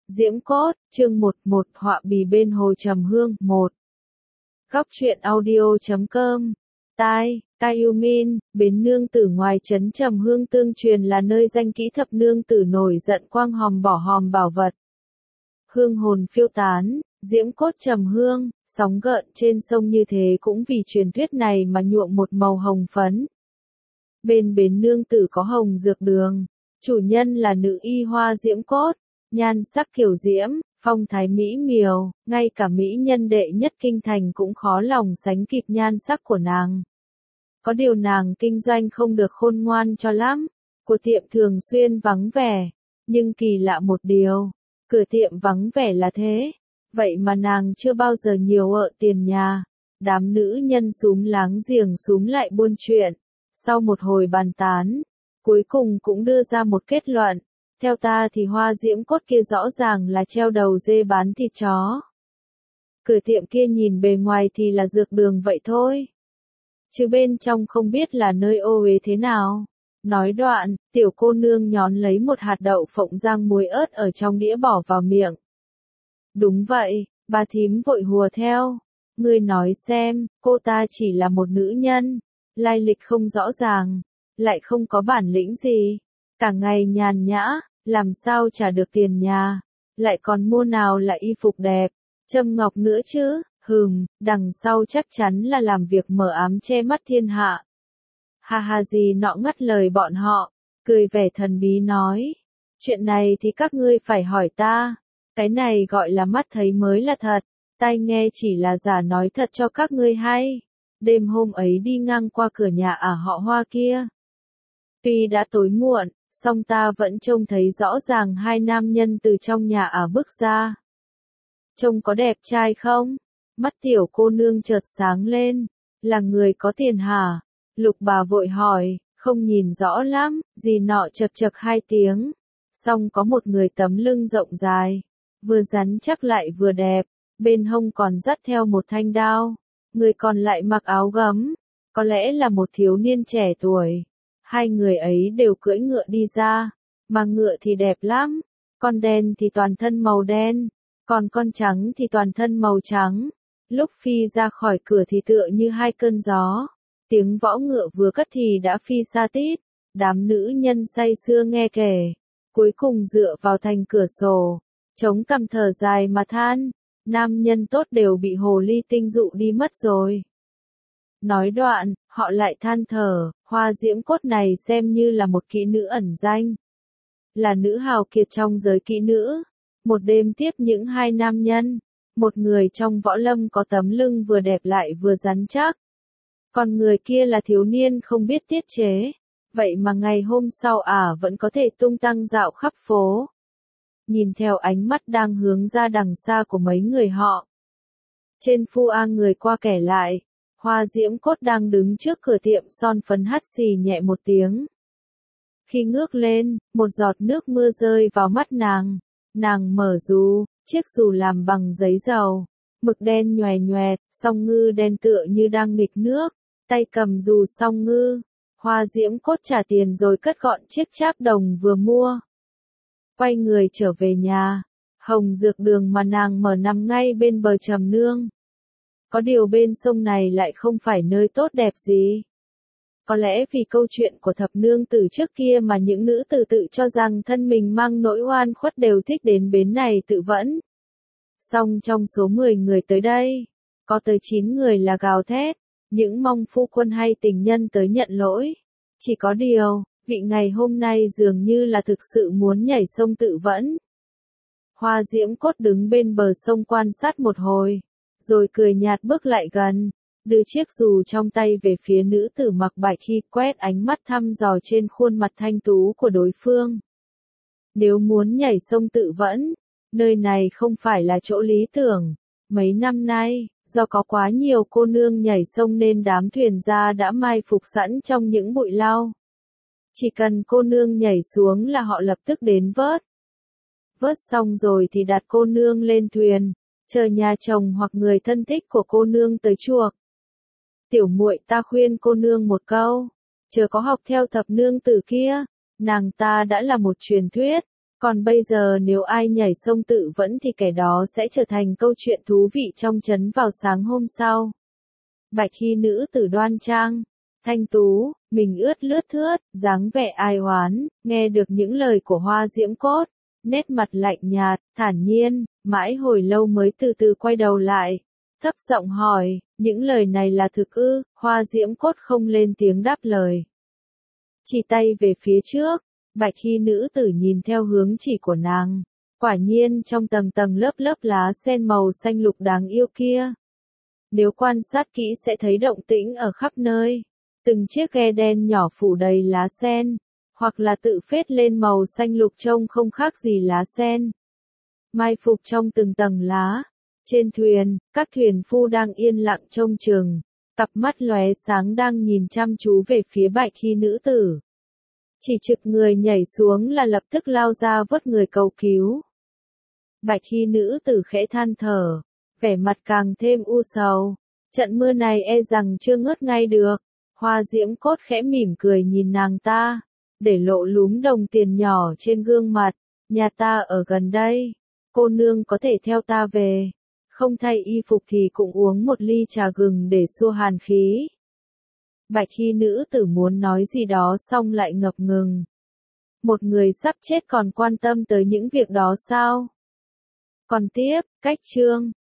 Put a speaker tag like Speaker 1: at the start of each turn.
Speaker 1: Diễm Cốt, chương 11, họa bì bên hồ trầm hương, 1. Góc truyện audio.com. Cayumin, bến nương tử ngoài trấn Trầm Hương tương truyền là nơi danh kỹ thập nương tử nổi giận quang hòm bỏ hòm bảo vật. Hương hồn phiêu tán, diễm cốt trầm hương, sóng gợn trên sông như thế cũng vì truyền thuyết này mà nhuộm một màu hồng phấn. Bên bến nương tử có hồng dược đường, chủ nhân là nữ y hoa diễm cốt, nhan sắc kiều diễm, phong thái mỹ miều, ngay cả mỹ nhân đệ nhất kinh thành cũng khó lòng sánh kịp nhan sắc của nàng. Có điều nàng kinh doanh không được khôn ngoan cho lắm, của tiệm thường xuyên vắng vẻ, nhưng kỳ lạ một điều, cửa tiệm vắng vẻ là thế, vậy mà nàng chưa bao giờ nhiều ợ tiền nhà. Đám nữ nhân xúm láng giềng xúm lại buôn chuyện, sau một hồi bàn tán, cuối cùng cũng đưa ra một kết luận. Theo ta thì hoa diễm cốt kia rõ ràng là treo đầu dê bán thịt chó. Cửa tiệm kia nhìn bề ngoài thì là dược đường vậy thôi, chứ bên trong không biết là nơi ô uế thế nào. Nói đoạn, tiểu cô nương nhón lấy một hạt đậu phộng rang muối ớt ở trong đĩa bỏ vào miệng. Đúng vậy, bà thím vội hùa theo. Ngươi nói xem, cô ta chỉ là một nữ nhân, lai lịch không rõ ràng, lại không có bản lĩnh gì, cả ngày nhàn nhã, làm sao trả được tiền nhà, lại còn mua nào là y phục đẹp, châm ngọc nữa chứ, đằng sau chắc chắn là làm việc mờ ám che mắt thiên hạ. Ha ha gì nọ ngắt lời bọn họ, cười vẻ thần bí nói, chuyện này thì các ngươi phải hỏi ta, cái này gọi là mắt thấy mới là thật, tai nghe chỉ là giả nói thật cho các ngươi hay. Đêm hôm ấy đi ngang qua cửa nhà họ Hoa kia, tuy đã tối muộn, song ta vẫn trông thấy rõ ràng hai nam nhân từ trong nhà bước ra. Trông có đẹp trai không? Mắt tiểu cô nương chợt sáng lên, là người có tiền hả? Lục bà vội hỏi, không nhìn rõ lắm, gì nọ chật chật hai tiếng. Song có một người tấm lưng rộng dài, vừa rắn chắc lại vừa đẹp, bên hông còn dắt theo một thanh đao, người còn lại mặc áo gấm, có lẽ là một thiếu niên trẻ tuổi. Hai người ấy đều cưỡi ngựa đi ra, mà ngựa thì đẹp lắm, con đen thì toàn thân màu đen, còn con trắng thì toàn thân màu trắng. Lúc phi ra khỏi cửa thì tựa như hai cơn gió, tiếng võ ngựa vừa cất thì đã phi xa tít, đám nữ nhân say sưa nghe kể, cuối cùng dựa vào thành cửa sổ, chống cằm thở dài mà than, nam nhân tốt đều bị hồ ly tinh dụ đi mất rồi. Nói đoạn, họ lại than thở, hoa diễm cốt này xem như là một kỹ nữ ẩn danh, là nữ hào kiệt trong giới kỹ nữ. Một đêm tiếp những hai nam nhân, một người trong võ lâm có tấm lưng vừa đẹp lại vừa rắn chắc, còn người kia là thiếu niên không biết tiết chế, vậy mà ngày hôm sau vẫn có thể tung tăng dạo khắp phố. Nhìn theo ánh mắt đang hướng ra đằng xa của mấy người họ, trên phu người qua kẻ lại, hoa diễm cốt đang đứng trước cửa tiệm son phấn hắt xì nhẹ một tiếng. Khi ngước lên, một giọt nước mưa rơi vào mắt nàng mở dù, chiếc dù làm bằng giấy dầu, mực đen nhòe nhòe, song ngư đen tựa như đang nghịch nước, tay cầm dù song ngư, hoa diễm cốt trả tiền rồi cất gọn chiếc cháp đồng vừa mua. Quay người trở về nhà, hồng dược đường mà nàng mở nằm ngay bên bờ Trầm Nương. Có điều bên sông này lại không phải nơi tốt đẹp gì. Có lẽ vì câu chuyện của thập nương tử trước kia mà những nữ tử tự cho rằng thân mình mang nỗi oan khuất đều thích đến bến này tự vẫn. Song trong số 10 người tới đây, có tới 9 người là gào thét, những mong phu quân hay tình nhân tới nhận lỗi. Chỉ có điều, vị ngày hôm nay dường như là thực sự muốn nhảy sông tự vẫn. Hoa diễm cốt đứng bên bờ sông quan sát một hồi, rồi cười nhạt bước lại gần, đưa chiếc dù trong tay về phía nữ tử mặc bạch y, quét ánh mắt thăm dò trên khuôn mặt thanh tú của đối phương. Nếu muốn nhảy sông tự vẫn, nơi này không phải là chỗ lý tưởng. Mấy năm nay, do có quá nhiều cô nương nhảy sông nên đám thuyền gia đã mai phục sẵn trong những bụi lau. Chỉ cần cô nương nhảy xuống là họ lập tức đến vớt. Vớt xong rồi thì đặt cô nương lên thuyền, chờ nhà chồng hoặc người thân thích của cô nương tới chuộc. Tiểu muội, ta khuyên cô nương một câu, chớ có học theo thập nương tử kia, nàng ta đã là một truyền thuyết, Còn bây giờ nếu ai nhảy sông tự vẫn thì kẻ đó sẽ trở thành câu chuyện thú vị trong trấn vào sáng hôm sau. Bạch y nữ tử đoan trang, thanh tú, mình ướt lướt thướt, dáng vẻ ai oán, nghe được những lời của Hoa Diễm Cốt, nét mặt lạnh nhạt, thản nhiên, mãi hồi lâu mới từ từ quay đầu lại, thấp giọng hỏi, những lời này là thực ư? Hoa Diễm Cốt không lên tiếng đáp lời. Chỉ tay về phía trước, bạch y nữ tử nhìn theo hướng chỉ của nàng. Quả nhiên trong tầng tầng lớp lớp lá sen màu xanh lục đáng yêu kia. Nếu quan sát kỹ sẽ thấy động tĩnh ở khắp nơi. Từng chiếc ghe đen nhỏ phủ đầy lá sen, hoặc là tự phết lên màu xanh lục trông không khác gì lá sen. Mai phục trong từng tầng lá. Trên thuyền, các thuyền phu đang yên lặng trông chừng, cặp mắt lóe sáng đang nhìn chăm chú về phía bạch y nữ tử. Chỉ trực người nhảy xuống là lập tức lao ra vớt người cầu cứu. Bạch y nữ tử khẽ than thở, vẻ mặt càng thêm u sầu. Trận mưa này e rằng chưa ngớt ngay được. Hoa Diễm Cốt khẽ mỉm cười nhìn nàng ta, để lộ lúm đồng tiền nhỏ trên gương mặt. Nhà ta ở gần đây, cô nương có thể theo ta về. Không thay y phục thì cũng uống một ly trà gừng để xua hàn khí. Bạch y nữ tử muốn nói gì đó xong lại ngập ngừng. Một người sắp chết còn quan tâm tới những việc đó sao? Còn tiếp, cách chương.